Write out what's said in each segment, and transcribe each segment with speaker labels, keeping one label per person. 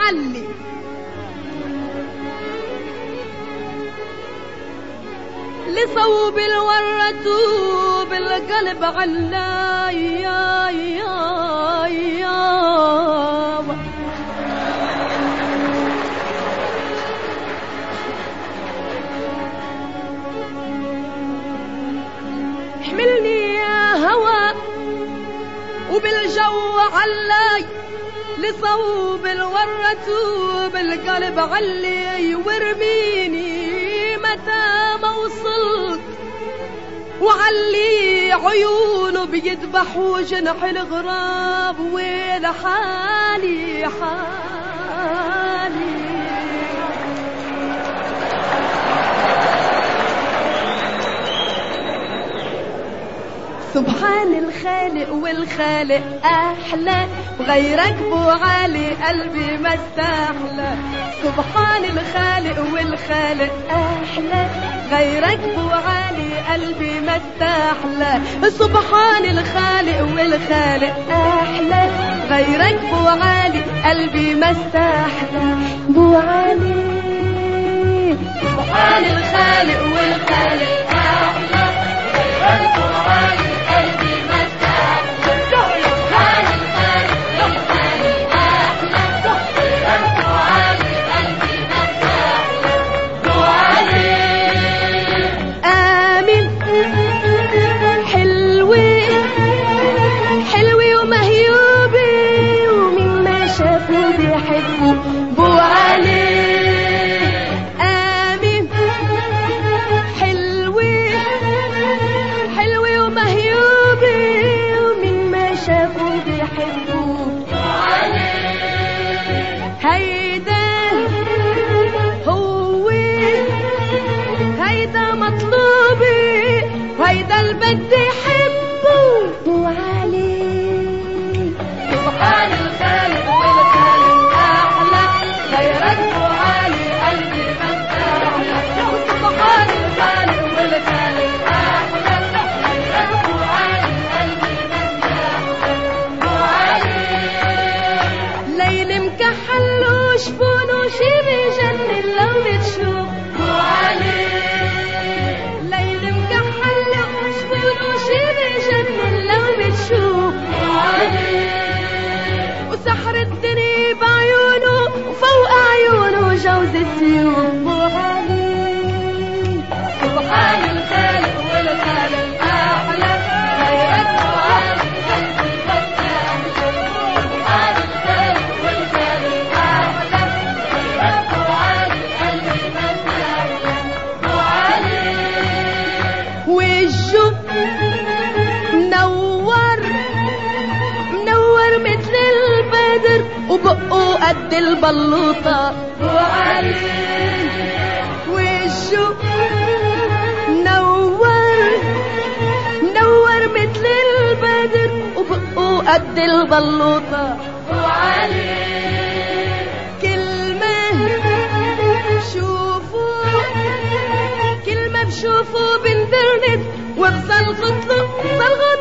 Speaker 1: علي لصوب الورة بالقلب علاي يا حملني يا هوى وبالجو علاي لصوب الورة بالقلب علي وارميني متى ما وصلت وعلي عيونه بيذبح وجنح الغراب وين حالي سبحان الخالق والخالق أحلى وغيرك بو عالي قلبي ما استحلى سبحان الخالق والخالق أحلى غيرك بو عالي قلبي ما استحلى سبحان الخالق والخالق أحلى غيرك بو عالي قلبي ما استحلى بو عالي سبحان الخالق والخالق أحلى غيرك بو عالي هيدا البدي حبه وعلي سبحان الخالق والخالق أحلى غيرك وعلي قلبي مستحلى سبحان الخالق والخالق أحلى غيرك وعلي قلبي مستحلى وعلي ليل مكحل وشفونه شي بيجنن لو بتشوف وعلي وسحر الدنيا بعيونه وفوق عيونه جوز السيوف وعلي سبحان الخالق والخالق أحلى غيرك وعلي قلبي مستحلى سبحان الخالق والخالق أحلى غيرك وعلي قلبي مستحلى وعلي وجهه منور مثل البدر وبقه قد البلوطة وعلي وجهه منور مثل البدر وبقه قد البلوطة وعلي كلمة بشوفه بنترنت وبصلغط له صلغط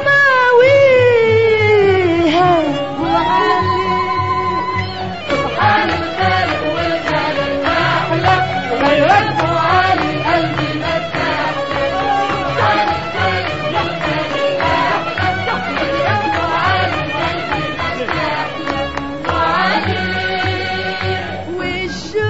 Speaker 1: ماويها وعلي سبحان الخالق والخالق أحلى غيرك وعلي قلبي مستحلى سبحان الخالق والخالق أحلى غيرك وعلي قلبي مستحلى وعلي وشه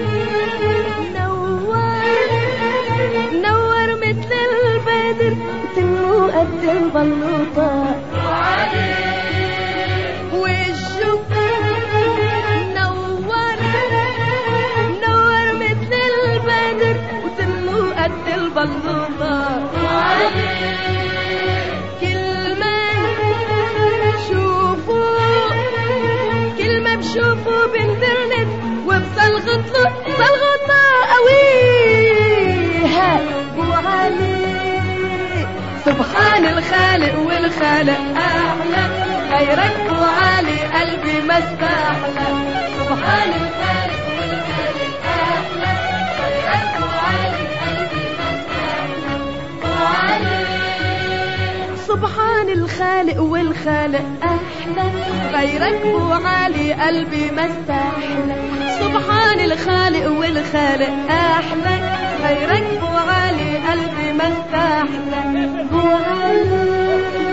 Speaker 1: منور مثل البدر وتنه قد البلوطة وعلي وشه منور مثل البدر وتنه قد البلوطة وعلي كلمة بشوفه بنترنت وبصلغط له صلغطة قويها وعلي سبحان الخالق والخالق أحلى غيرك وعلي قلبي ما استحلى سبحان الخالق والخالق أحلى غيرك وعلي قلبي ما استحلى وعلي سبحان الخالق والخالق أحلى غيرك أبو علي قلبي ما استحلى سبحان الخالق والخالق أحلى غيرك أبو علي قلبي ما استحلى أبو علي